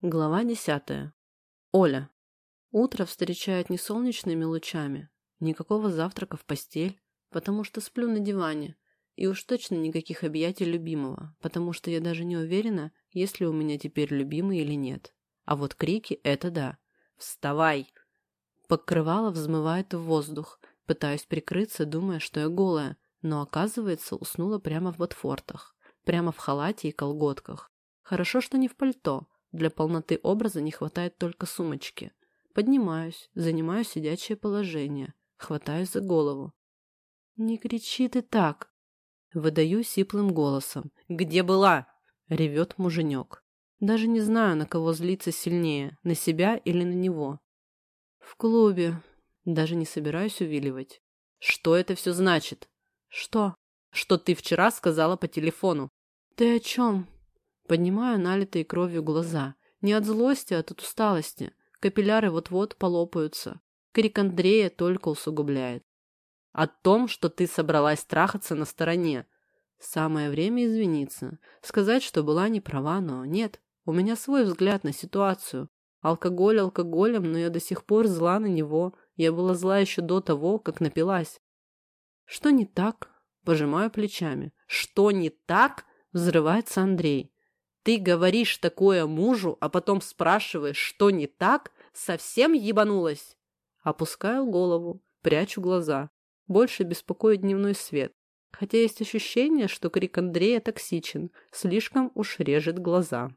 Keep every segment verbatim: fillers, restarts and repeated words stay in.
Глава десятая. Оля. Утро встречает не солнечными лучами, никакого завтрака в постель, потому что сплю на диване, и уж точно никаких объятий любимого, потому что я даже не уверена, есть ли у меня теперь любимый или нет. А вот крики – это да. «Вставай!» Покрывало взмывает в воздух, пытаюсь прикрыться, думая, что я голая, но оказывается, уснула прямо в ботфортах, прямо в халате и колготках. Хорошо, что не в пальто. Для полноты образа не хватает только сумочки. Поднимаюсь, занимаю сидячее положение, хватаюсь за голову. «Не кричи ты так!» Выдаю сиплым голосом. «Где была?» — ревет муженек. Даже не знаю, на кого злиться сильнее, на себя или на него. «В клубе». Даже не собираюсь увиливать. «Что это все значит?» «Что?» «Что ты вчера сказала по телефону?» «Ты о чем?» Поднимаю налитые кровью глаза. Не от злости, а от усталости. Капилляры вот-вот полопаются. Крик Андрея только усугубляет. О том, что ты собралась трахаться на стороне. Самое время извиниться. Сказать, что была не права, но нет. У меня свой взгляд на ситуацию. Алкоголь алкоголем, но я до сих пор зла на него. Я была зла еще до того, как напилась. Что не так? Пожимаю плечами. Что не так? Взрывается Андрей. Ты говоришь такое мужу, а потом спрашиваешь, что не так? Совсем ебанулась? Опускаю голову, прячу глаза. Больше беспокоит дневной свет. Хотя есть ощущение, что крик Андрея токсичен, слишком уж режет глаза.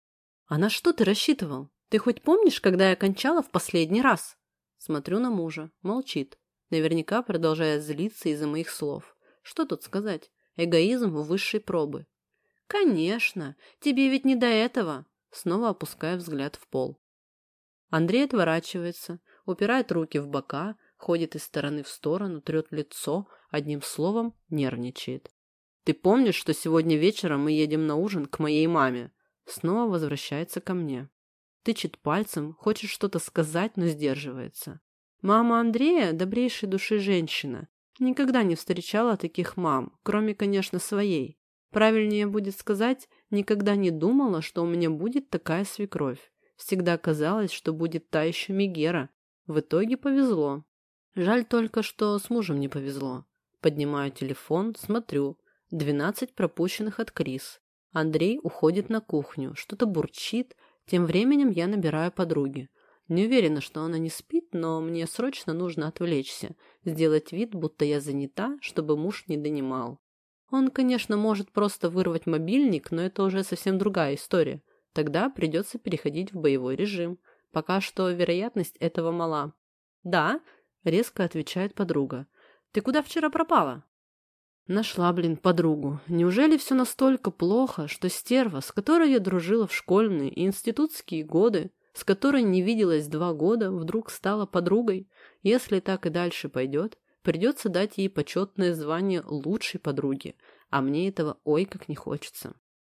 А на что ты рассчитывал? Ты хоть помнишь, когда я кончала в последний раз? Смотрю на мужа, молчит. Наверняка продолжает злиться из-за моих слов. Что тут сказать? Эгоизм высшей пробы. «Конечно, тебе ведь не до этого!» Снова опускаю взгляд в пол. Андрей отворачивается, упирает руки в бока, ходит из стороны в сторону, трет лицо, одним словом нервничает. «Ты помнишь, что сегодня вечером мы едем на ужин к моей маме?» Снова возвращается ко мне. Тычет пальцем, хочет что-то сказать, но сдерживается. Мама Андрея – добрейшей души женщина. Никогда не встречала таких мам, кроме, конечно, своей. Правильнее будет сказать, никогда не думала, что у меня будет такая свекровь. Всегда казалось, что будет та еще Мегера. В итоге повезло. Жаль только, что с мужем не повезло. Поднимаю телефон, смотрю. Двенадцать пропущенных от Крис. Андрей уходит на кухню, что-то бурчит. Тем временем я набираю подруги. Не уверена, что она не спит, но мне срочно нужно отвлечься. Сделать вид, будто я занята, чтобы муж не донимал. Он, конечно, может просто вырвать мобильник, но это уже совсем другая история. Тогда придется переходить в боевой режим. Пока что вероятность этого мала. «Да», — резко отвечает подруга. «Ты куда вчера пропала?» Нашла, блин, подругу. Неужели все настолько плохо, что стерва, с которой я дружила в школьные и институтские годы, с которой не виделась два года, вдруг стала подругой? Если так и дальше пойдет, придется дать ей почетное звание лучшей подруги, а мне этого ой как не хочется.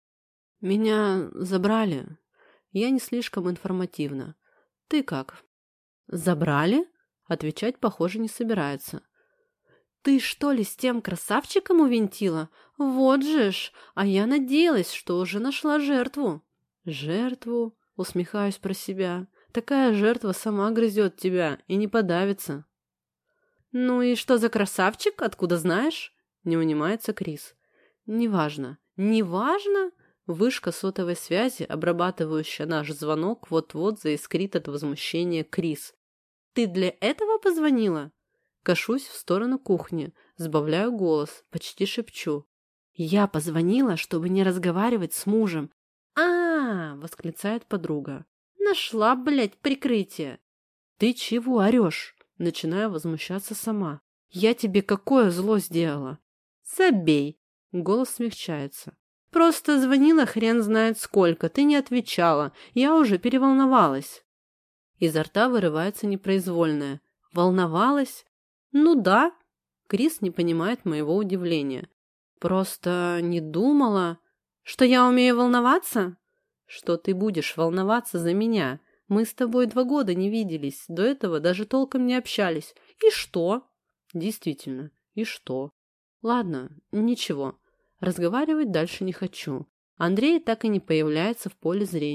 Меня забрали. Я не слишком информативна. Ты как? Забрали? Отвечать, похоже, не собирается. Ты что ли с тем красавчиком увинтила? Вот же ж, а я надеялась, что уже нашла жертву. Жертву? Усмехаюсь про себя. Такая жертва сама грызет тебя и не подавится. «Ну и что за красавчик? Откуда знаешь?» Не унимается Крис. «Неважно». «Неважно?» Вышка сотовой связи, обрабатывающая наш звонок, вот-вот заискрит от возмущения Крис. «Ты для этого позвонила?» Кашусь в сторону кухни, сбавляю голос, почти шепчу. «Я позвонила, чтобы не разговаривать с мужем». «А-а-а!» — восклицает подруга. «Нашла, блядь, прикрытие!» «Ты чего орешь?» Начинаю возмущаться сама. «Я тебе какое зло сделала?» «Забей!» Голос смягчается. «Просто звонила хрен знает сколько, ты не отвечала. Я уже переволновалась». Изо рта вырывается непроизвольное. «Волновалась?» «Ну да». Крис не понимает моего удивления. «Просто не думала...» «Что я умею волноваться?» «Что ты будешь волноваться за меня?» Мы с тобой два года не виделись, до этого даже толком не общались. И что? Действительно, и что? Ладно, ничего. Разговаривать дальше не хочу. Андрей так и не появляется в поле зрения.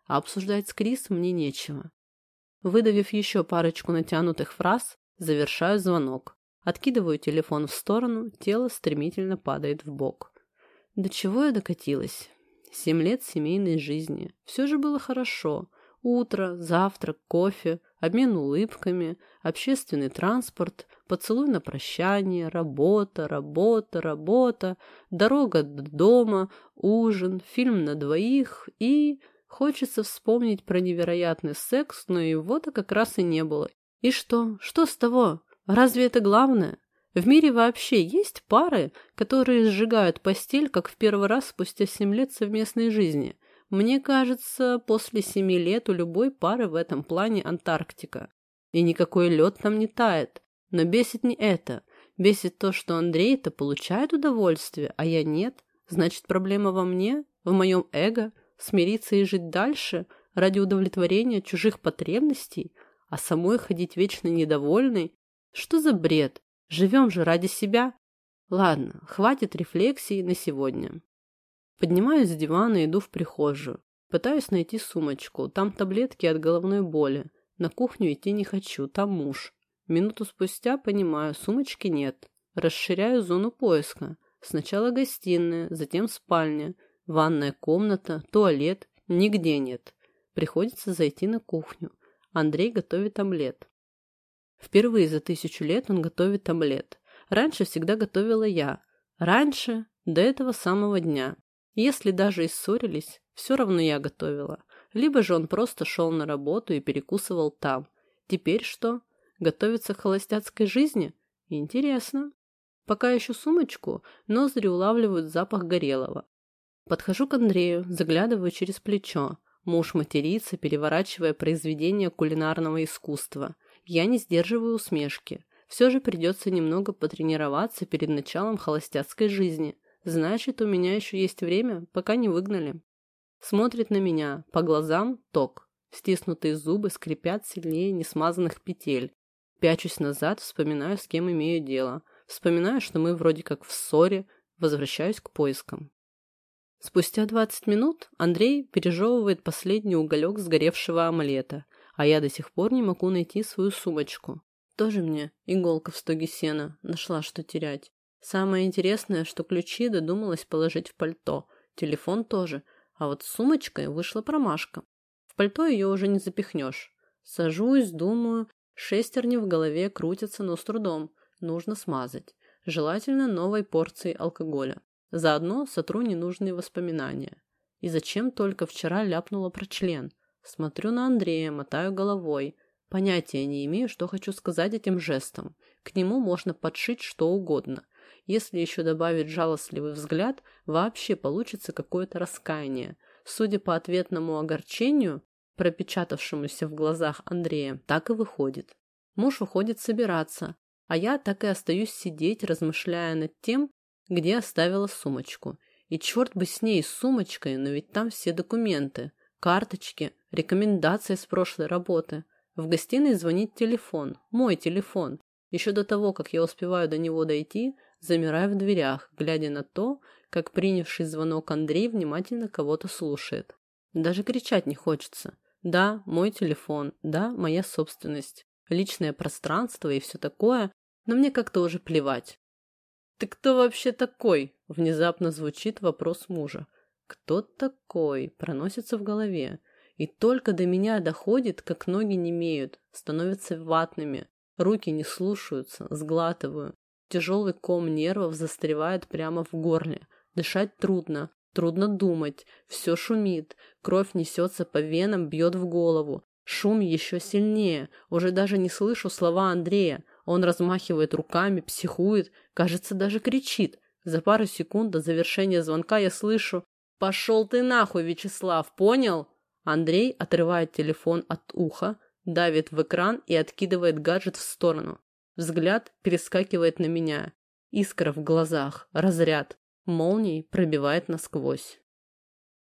а обсуждать с Крис мне нечего. Выдавив еще парочку натянутых фраз, завершаю звонок. Откидываю телефон в сторону, тело стремительно падает в бок. До чего я докатилась? Семь лет семейной жизни. Все же было хорошо. Утро, завтрак, кофе, обмен улыбками, общественный транспорт, поцелуй на прощание, работа, работа, работа, дорога до дома, ужин, фильм на двоих и... Хочется вспомнить про невероятный секс, но его-то как раз и не было. И что? Что с того? Разве это главное? В мире вообще есть пары, которые сжигают постель, как в первый раз спустя семь лет совместной жизни? Мне кажется, после семи лет у любой пары в этом плане Антарктика. И никакой лед там не тает. Но бесит не это. Бесит то, что Андрей-то получает удовольствие, а я нет. Значит, проблема во мне, в моем эго. Смириться и жить дальше ради удовлетворения чужих потребностей, а самой ходить вечно недовольной? Что за бред? Живем же ради себя. Ладно, хватит рефлексий на сегодня. Поднимаюсь с дивана и иду в прихожую. Пытаюсь найти сумочку. Там таблетки от головной боли. На кухню идти не хочу, там муж. Минуту спустя понимаю, сумочки нет. Расширяю зону поиска. Сначала гостиная, затем спальня. Ванная комната, туалет, нигде нет. Приходится зайти на кухню. Андрей готовит омлет. Впервые за тысячу лет он готовит омлет. Раньше всегда готовила я. Раньше, до этого самого дня. Если даже и ссорились, все равно я готовила. Либо же он просто шел на работу и перекусывал там. Теперь что? Готовится к холостяцкой жизни? Интересно. Пока ищу сумочку, ноздри улавливают запах горелого. Подхожу к Андрею, заглядываю через плечо. Муж матерится, переворачивая произведение кулинарного искусства. Я не сдерживаю усмешки. Все же придется немного потренироваться перед началом холостяцкой жизни. Значит, у меня еще есть время, пока не выгнали. Смотрит на меня, по глазам ток. Стиснутые зубы скрипят сильнее несмазанных петель. Пячусь назад, вспоминаю, с кем имею дело. Вспоминаю, что мы вроде как в ссоре. Возвращаюсь к поискам. Спустя двадцать минут Андрей пережевывает последний уголек сгоревшего омлета, а я до сих пор не могу найти свою сумочку. Тоже мне иголка в стоге сена, нашла что терять. Самое интересное, что ключи додумалась положить в пальто, телефон тоже, а вот с сумочкой вышла промашка. В пальто ее уже не запихнешь. Сажусь, думаю, шестерни в голове крутятся, но с трудом. Нужно смазать. Желательно новой порцией алкоголя. Заодно сотру ненужные воспоминания. И зачем только вчера ляпнула про член? Смотрю на Андрея, мотаю головой. Понятия не имею, что хочу сказать этим жестом. К нему можно подшить что угодно. Если еще добавить жалостливый взгляд, вообще получится какое-то раскаяние. Судя по ответному огорчению, пропечатавшемуся в глазах Андрея, так и выходит. Муж уходит собираться, а я так и остаюсь сидеть, размышляя над тем, где оставила сумочку. И черт бы с ней, с сумочкой, но ведь там все документы, карточки, рекомендации с прошлой работы. В гостиной звонит телефон, мой телефон. Еще до того, как я успеваю до него дойти, замираю в дверях, глядя на то, как принявший звонок Андрей внимательно кого-то слушает. Даже кричать не хочется. Да, мой телефон, да, моя собственность, личное пространство и все такое, но мне как-то уже плевать. «Ты кто вообще такой?» – внезапно звучит вопрос мужа. «Кто такой?» – проносится в голове. И только до меня доходит, как ноги немеют, становятся ватными, руки не слушаются, сглатываю. Тяжелый ком нервов застревает прямо в горле. Дышать трудно, трудно думать, все шумит, кровь несется по венам, бьет в голову. Шум еще сильнее, уже даже не слышу слова Андрея. Он размахивает руками, психует, кажется, даже кричит. За пару секунд до завершения звонка я слышу: «Пошел ты нахуй, Вячеслав, понял?» Андрей отрывает телефон от уха, давит в экран и откидывает гаджет в сторону. Взгляд перескакивает на меня. Искра в глазах, разряд, молнией пробивает насквозь.